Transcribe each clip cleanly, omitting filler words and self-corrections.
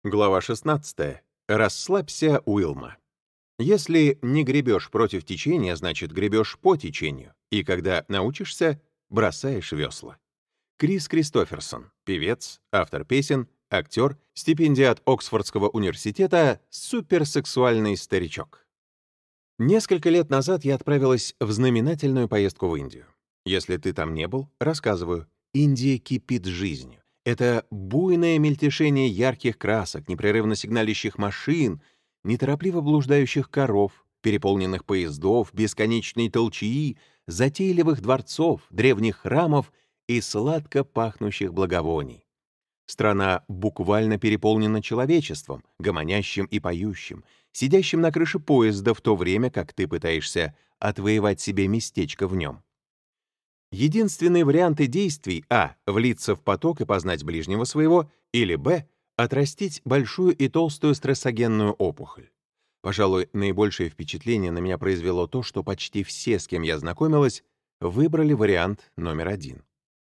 Глава 16. Расслабься, Уилма. Если не гребешь против течения, значит гребешь по течению. И когда научишься, бросаешь весла. Крис Кристоферсон, певец, автор песен, актер, стипендиат Оксфордского университета, суперсексуальный старичок. Несколько лет назад я отправилась в знаменательную поездку в Индию. Если ты там не был, рассказываю. Индия кипит жизнью. Это буйное мельтешение ярких красок, непрерывно сигналящих машин, неторопливо блуждающих коров, переполненных поездов, бесконечной толчии, затейливых дворцов, древних храмов и сладко пахнущих благовоний. Страна буквально переполнена человечеством, гомонящим и поющим, сидящим на крыше поезда в то время, как ты пытаешься отвоевать себе местечко в нем. Единственные варианты действий — а. влиться в поток и познать ближнего своего, или б. отрастить большую и толстую стрессогенную опухоль. Пожалуй, наибольшее впечатление на меня произвело то, что почти все, с кем я знакомилась, выбрали вариант номер один.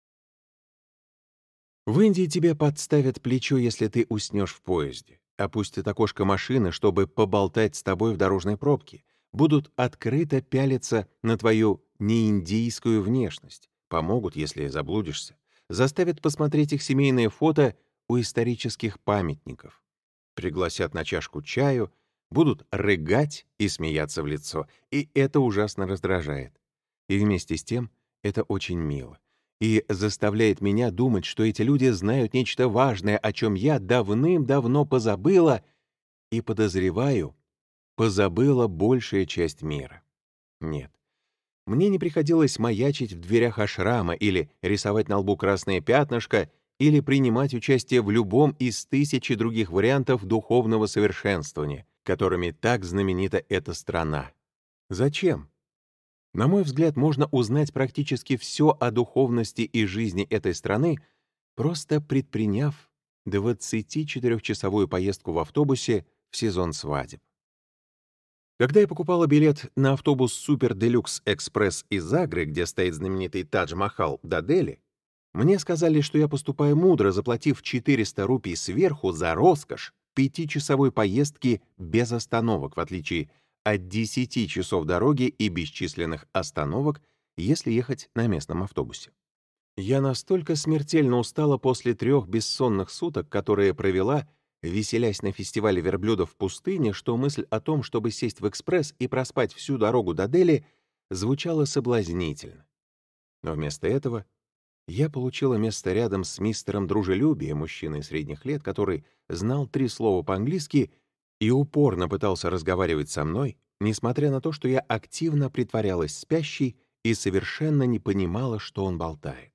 В Индии тебе подставят плечо, если ты уснешь в поезде, опустят окошко машины, чтобы поболтать с тобой в дорожной пробке, будут открыто пялиться на твою неиндийскую внешность, помогут, если заблудишься, заставят посмотреть их семейные фото у исторических памятников, пригласят на чашку чаю, будут рыгать и смеяться в лицо, и это ужасно раздражает. И вместе с тем это очень мило и заставляет меня думать, что эти люди знают нечто важное, о чем я давным-давно позабыла, и, подозреваю, позабыла большая часть мира. Нет, мне не приходилось маячить в дверях ашрама или рисовать на лбу красное пятнышко или принимать участие в любом из тысячи других вариантов духовного совершенствования, которыми так знаменита эта страна. Зачем? На мой взгляд, можно узнать практически все о духовности и жизни этой страны, просто предприняв 24-часовую поездку в автобусе в сезон свадеб. Когда я покупала билет на автобус Супер Делюкс Экспресс из Агры, где стоит знаменитый Тадж-Махал, до Дели, мне сказали, что я поступаю мудро, заплатив 400 рупий сверху за роскошь 5-часовой поездки без остановок, в отличие от 10 часов дороги и бесчисленных остановок, если ехать на местном автобусе. Я настолько смертельно устала после 3 бессонных суток, которые провела, веселясь на фестивале верблюдов в пустыне, что мысль о том, чтобы сесть в экспресс и проспать всю дорогу до Дели, звучала соблазнительно. Но вместо этого я получила место рядом с мистером Дружелюбия, мужчиной средних лет, который знал 3 слова по-английски и упорно пытался разговаривать со мной, несмотря на то, что я активно притворялась спящей и совершенно не понимала, что он болтает.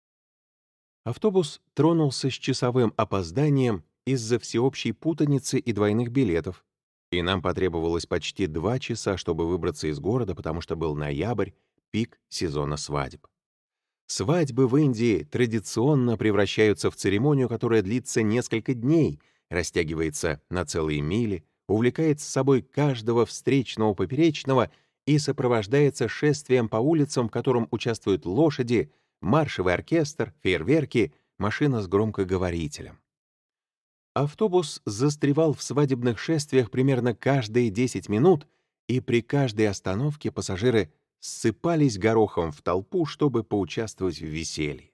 Автобус тронулся с часовым опозданием из-за всеобщей путаницы и двойных билетов, и нам потребовалось почти 2 часа, чтобы выбраться из города, потому что был ноябрь, пик сезона свадеб. Свадьбы в Индии традиционно превращаются в церемонию, которая длится несколько дней, растягивается на целые мили, увлекает с собой каждого встречного поперечного и сопровождается шествием по улицам, в котором участвуют лошади, маршевый оркестр, фейерверки, машина с громкоговорителем. Автобус застревал в свадебных шествиях примерно каждые 10 минут, и при каждой остановке пассажиры ссыпались горохом в толпу, чтобы поучаствовать в веселье.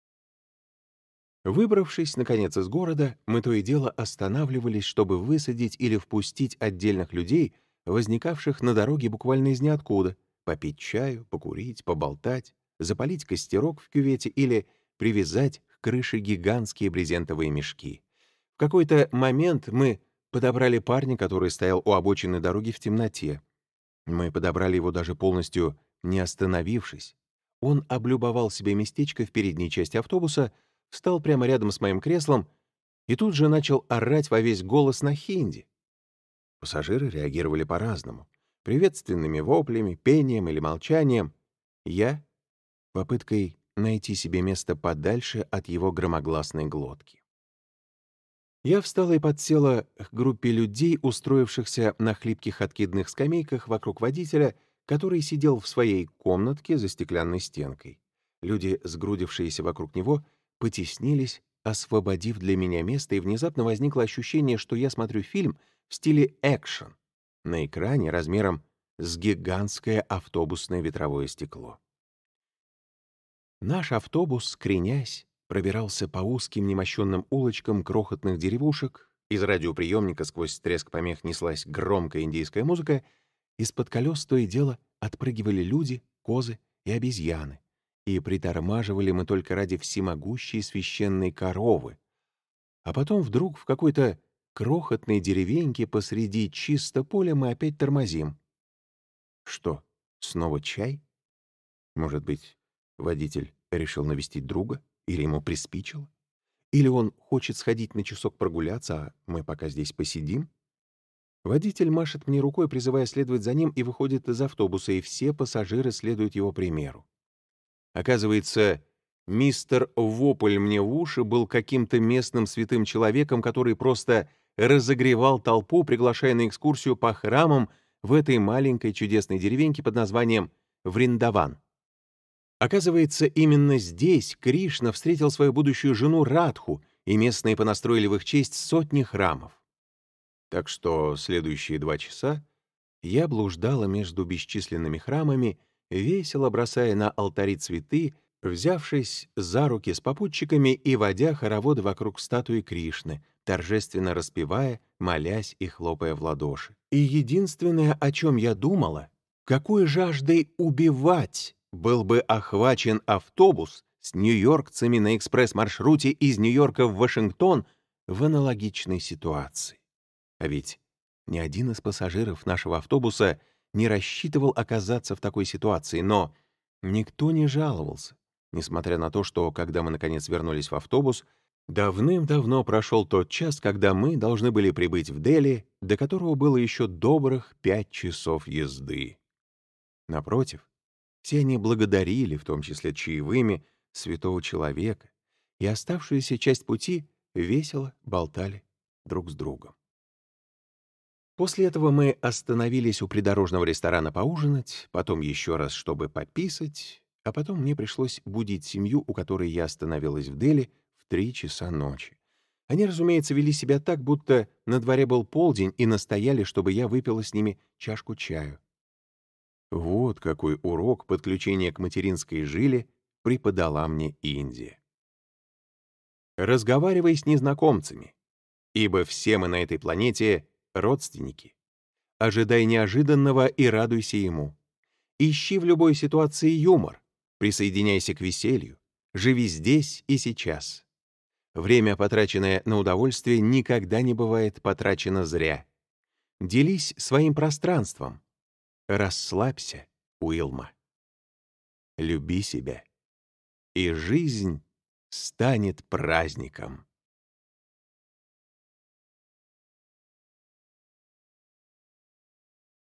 Выбравшись, наконец, из города, мы то и дело останавливались, чтобы высадить или впустить отдельных людей, возникавших на дороге буквально из ниоткуда, попить чаю, покурить, поболтать, запалить костерок в кювете или привязать к крыше гигантские брезентовые мешки. В какой-то момент мы подобрали парня, который стоял у обочины дороги в темноте. Мы подобрали его даже полностью не остановившись. Он облюбовал себе местечко в передней части автобуса, встал прямо рядом с моим креслом и тут же начал орать во весь голос на хинди. Пассажиры реагировали по-разному. Приветственными воплями, пением или молчанием. Я — попыткой найти себе место подальше от его громогласной глотки. Я встала и подсела к группе людей, устроившихся на хлипких откидных скамейках вокруг водителя, который сидел в своей комнатке за стеклянной стенкой. Люди, сгрудившиеся вокруг него, потеснились, освободив для меня место, и внезапно возникло ощущение, что я смотрю фильм в стиле экшен на экране размером с гигантское автобусное ветровое стекло. Наш автобус, кренясь, пробирался по узким немощенным улочкам крохотных деревушек, из радиоприемника сквозь треск помех неслась громкая индийская музыка, из-под колес то и дело отпрыгивали люди, козы и обезьяны, и притормаживали мы только ради всемогущей священной коровы. А потом вдруг в какой-то крохотной деревеньке посреди чисто поля мы опять тормозим. Что, снова чай? Может быть, водитель решил навестить друга? Или ему приспичило? Или он хочет сходить на часок прогуляться, а мы пока здесь посидим? Водитель машет мне рукой, призывая следовать за ним, и выходит из автобуса, и все пассажиры следуют его примеру. Оказывается, мистер Вопль мне в уши был каким-то местным святым человеком, который просто разогревал толпу, приглашая на экскурсию по храмам в этой маленькой чудесной деревеньке под названием Вриндаван. Оказывается, именно здесь Кришна встретил свою будущую жену Радху, и местные понастроили в их честь сотни храмов. Так что следующие 2 часа я блуждала между бесчисленными храмами, весело бросая на алтари цветы, взявшись за руки с попутчиками и водя хороводы вокруг статуи Кришны, торжественно распевая, молясь и хлопая в ладоши. И единственное, о чем я думала, какой жаждой убивать был бы охвачен автобус с нью-йоркцами на экспресс-маршруте из Нью-Йорка в Вашингтон в аналогичной ситуации. А ведь ни один из пассажиров нашего автобуса не рассчитывал оказаться в такой ситуации, но никто не жаловался, несмотря на то, что, когда мы наконец вернулись в автобус, давным-давно прошел тот час, когда мы должны были прибыть в Дели, до которого было еще добрых 5 часов езды. Напротив, все они благодарили, в том числе чаевыми, святого человека, и оставшуюся часть пути весело болтали друг с другом. После этого мы остановились у придорожного ресторана поужинать, потом еще раз, чтобы пописать, а потом мне пришлось будить семью, у которой я остановилась в Дели в 3 часа ночи. Они, разумеется, вели себя так, будто на дворе был полдень, и настояли, чтобы я выпила с ними чашку чаю. Вот какой урок подключения к материнской жиле преподала мне Индия. Разговаривай с незнакомцами, ибо все мы на этой планете родственники. Ожидай неожиданного и радуйся ему. Ищи в любой ситуации юмор, присоединяйся к веселью, живи здесь и сейчас. Время, потраченное на удовольствие, никогда не бывает потрачено зря. Делись своим пространством. Расслабься, Уилма. Люби себя, и жизнь станет праздником.